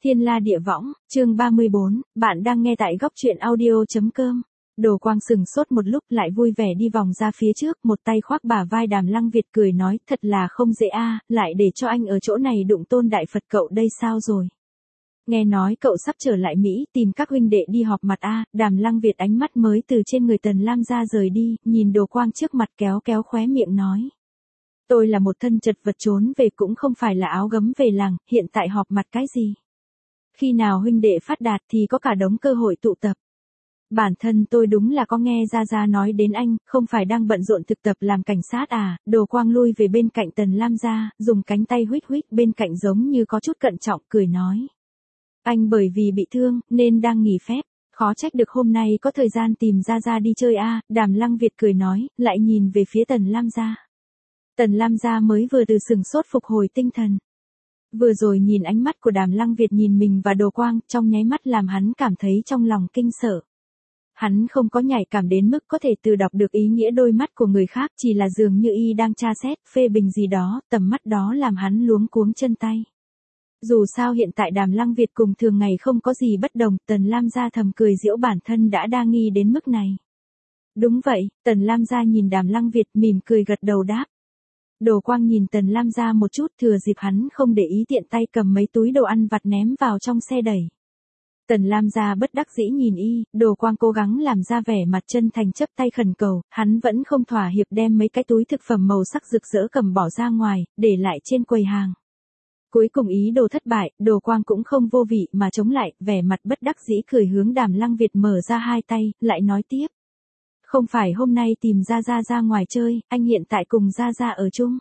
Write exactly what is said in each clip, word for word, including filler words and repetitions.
Thiên La Địa Võng, chương ba mươi bốn, bạn đang nghe tại góc truyện audio.com. Đồ Quang sừng sốt một lúc lại vui vẻ đi vòng ra phía trước, một tay khoác bả vai Đàm Lăng Việt cười nói, thật là không dễ a, lại để cho anh ở chỗ này đụng Tôn Đại Phật cậu đây sao rồi? Nghe nói cậu sắp trở lại Mỹ tìm các huynh đệ đi họp mặt a, Đàm Lăng Việt ánh mắt mới từ trên người Tần Lam ra rời đi, nhìn Đồ Quang trước mặt kéo kéo khóe miệng nói. Tôi là một thân chật vật trốn về cũng không phải là áo gấm về làng, hiện tại họp mặt cái gì? Khi nào huynh đệ phát đạt thì có cả đống cơ hội tụ tập. Bản thân tôi đúng là có nghe Gia Gia nói đến anh, không phải đang bận rộn thực tập làm cảnh sát à, Đồ Quang lui về bên cạnh Tần Lam ra, dùng cánh tay huých huých bên cạnh giống như có chút cẩn trọng, cười nói. Anh bởi vì bị thương, nên đang nghỉ phép, khó trách được hôm nay có thời gian tìm Gia Gia đi chơi a, Đàm Lăng Việt cười nói, lại nhìn về phía Tần Lam ra. Tần Lam ra mới vừa từ sừng sốt phục hồi tinh thần. Vừa rồi nhìn ánh mắt của Đàm Lăng Việt nhìn mình và Đồ Quang, trong nháy mắt làm hắn cảm thấy trong lòng kinh sợ. Hắn không có nhạy cảm đến mức có thể tự đọc được ý nghĩa đôi mắt của người khác, chỉ là dường như y đang tra xét, phê bình gì đó, tầm mắt đó làm hắn luống cuống chân tay. Dù sao hiện tại Đàm Lăng Việt cùng thường ngày không có gì bất đồng, Tần Lam gia thầm cười giễu bản thân đã đa nghi đến mức này. Đúng vậy, Tần Lam gia nhìn Đàm Lăng Việt mỉm cười gật đầu đáp. Đồ Quang nhìn Tần Lam ra một chút, thừa dịp hắn không để ý tiện tay cầm mấy túi đồ ăn vặt ném vào trong xe đẩy. Tần Lam ra bất đắc dĩ nhìn y, Đồ Quang cố gắng làm ra vẻ mặt chân thành chấp tay khẩn cầu, hắn vẫn không thỏa hiệp đem mấy cái túi thực phẩm màu sắc rực rỡ cầm bỏ ra ngoài, để lại trên quầy hàng. Cuối cùng ý đồ thất bại, Đồ Quang cũng không vô vị mà chống lại, vẻ mặt bất đắc dĩ cười hướng Đàm Lăng Việt mở ra hai tay, lại nói tiếp. Không phải hôm nay tìm Gia Gia ra ngoài chơi, anh hiện tại cùng Gia Gia ở chung.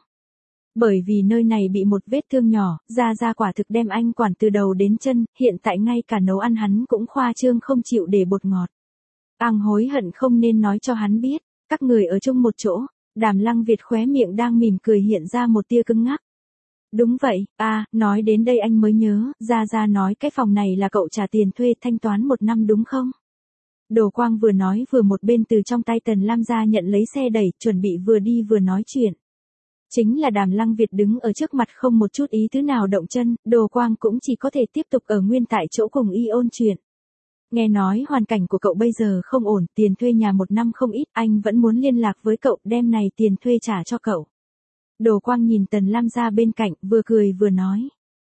Bởi vì nơi này bị một vết thương nhỏ, Gia Gia quả thực đem anh quản từ đầu đến chân, hiện tại ngay cả nấu ăn hắn cũng khoa trương không chịu để bột ngọt. Anh hối hận không nên nói cho hắn biết, các người ở chung một chỗ, Đàm Lăng Việt khóe miệng đang mỉm cười hiện ra một tia cứng ngắc. Đúng vậy, à, nói đến đây anh mới nhớ, Gia Gia nói cái phòng này là cậu trả tiền thuê thanh toán một năm đúng không? Đồ Quang vừa nói vừa một bên từ trong tay Tần Lam ra nhận lấy xe đẩy, chuẩn bị vừa đi vừa nói chuyện. Chính là Đàm Lăng Việt đứng ở trước mặt không một chút ý tứ nào động chân, Đồ Quang cũng chỉ có thể tiếp tục ở nguyên tại chỗ cùng y ôn chuyện. Nghe nói hoàn cảnh của cậu bây giờ không ổn, tiền thuê nhà một năm không ít, anh vẫn muốn liên lạc với cậu, đem này tiền thuê trả cho cậu. Đồ Quang nhìn Tần Lam ra bên cạnh, vừa cười vừa nói.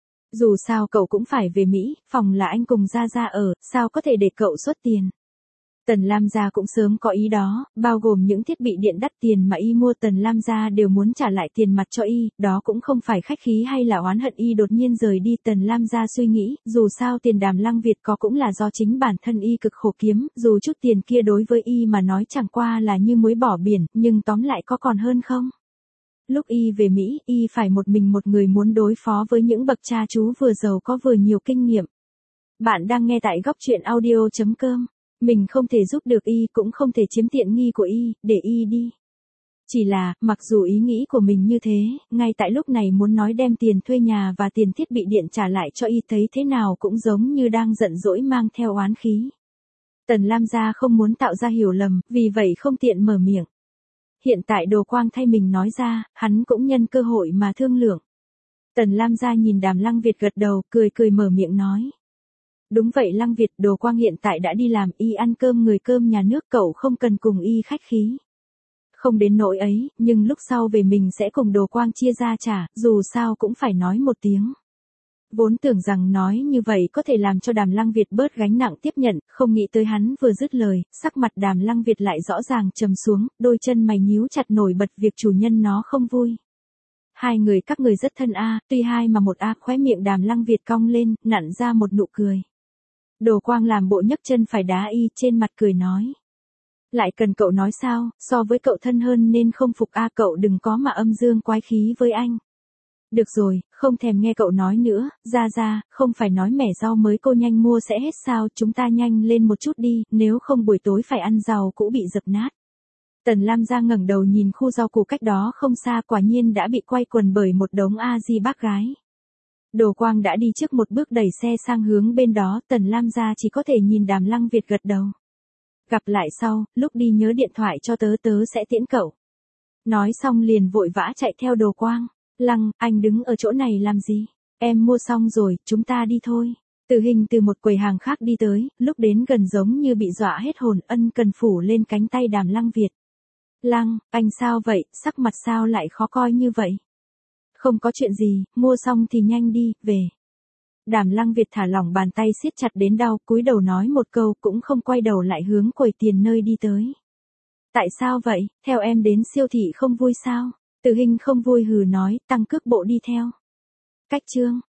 Dù sao cậu cũng phải về Mỹ, phòng là anh cùng Gia Gia ở, sao có thể để cậu xuất tiền. Tần Lam gia cũng sớm có ý đó, bao gồm những thiết bị điện đắt tiền mà y mua Tần Lam gia đều muốn trả lại tiền mặt cho y, đó cũng không phải khách khí hay là oán hận y đột nhiên rời đi. Tần Lam gia suy nghĩ, dù sao tiền Đàm Lăng Việt có cũng là do chính bản thân y cực khổ kiếm, dù chút tiền kia đối với y mà nói chẳng qua là như muối bỏ biển, nhưng tóm lại có còn hơn không? Lúc y về Mỹ, y phải một mình một người muốn đối phó với những bậc cha chú vừa giàu có vừa nhiều kinh nghiệm. Bạn đang nghe tại góc truyện audio.com. Mình không thể giúp được y cũng không thể chiếm tiện nghi của y, để y đi. Chỉ là, mặc dù ý nghĩ của mình như thế, ngay tại lúc này muốn nói đem tiền thuê nhà và tiền thiết bị điện trả lại cho y thấy thế nào cũng giống như đang giận dỗi mang theo oán khí. Tần Lam gia không muốn tạo ra hiểu lầm, vì vậy không tiện mở miệng. Hiện tại Đồ Quang thay mình nói ra, hắn cũng nhân cơ hội mà thương lượng. Tần Lam gia nhìn Đàm Lăng Việt gật đầu, cười cười mở miệng nói. Đúng vậy Lăng Việt, Đồ Quang hiện tại đã đi làm, y ăn cơm người cơm nhà nước, cậu không cần cùng y khách khí. Không đến nỗi ấy, nhưng lúc sau về mình sẽ cùng Đồ Quang chia ra trả, dù sao cũng phải nói một tiếng. Vốn tưởng rằng nói như vậy có thể làm cho Đàm Lăng Việt bớt gánh nặng tiếp nhận, không nghĩ tới hắn vừa dứt lời, sắc mặt Đàm Lăng Việt lại rõ ràng trầm xuống, đôi chân mày nhíu chặt nổi bật việc chủ nhân nó không vui. Hai người các người rất thân a, tuy hai mà một a, khóe miệng Đàm Lăng Việt cong lên, nặn ra một nụ cười. Đồ Quang làm bộ nhấc chân phải đá y, trên mặt cười nói. Lại cần cậu nói sao, so với cậu thân hơn nên không phục a, cậu đừng có mà âm dương quái khí với anh. Được rồi, không thèm nghe cậu nói nữa, Gia Gia, không phải nói mẻ rau mới cô nhanh mua sẽ hết sao, chúng ta nhanh lên một chút đi, nếu không buổi tối phải ăn rau cũ bị dập nát. Tần Lam gia ngẩng đầu nhìn khu rau củ cách đó không xa, quả nhiên đã bị quay quần bởi một đống a di bác gái. Đồ Quang đã đi trước một bước đẩy xe sang hướng bên đó, Tần Lam gia chỉ có thể nhìn Đàm Lăng Việt gật đầu. Gặp lại sau, lúc đi nhớ điện thoại cho tớ, tớ sẽ tiễn cậu. Nói xong liền vội vã chạy theo Đồ Quang. Lăng, anh đứng ở chỗ này làm gì? Em mua xong rồi, chúng ta đi thôi. Từ Hình từ một quầy hàng khác đi tới, lúc đến gần giống như bị dọa hết hồn, ân cần phủ lên cánh tay Đàm Lăng Việt. Lăng, anh sao vậy, sắc mặt sao lại khó coi như vậy? Không có chuyện gì, mua xong thì nhanh đi, về. Đàm Lăng Việt thả lỏng bàn tay siết chặt đến đau, cúi đầu nói một câu cũng không quay đầu lại hướng quầy tiền nơi đi tới. Tại sao vậy, theo em đến siêu thị không vui sao? Từ Hình không vui hừ nói, tăng cước bộ đi theo. Cách chương.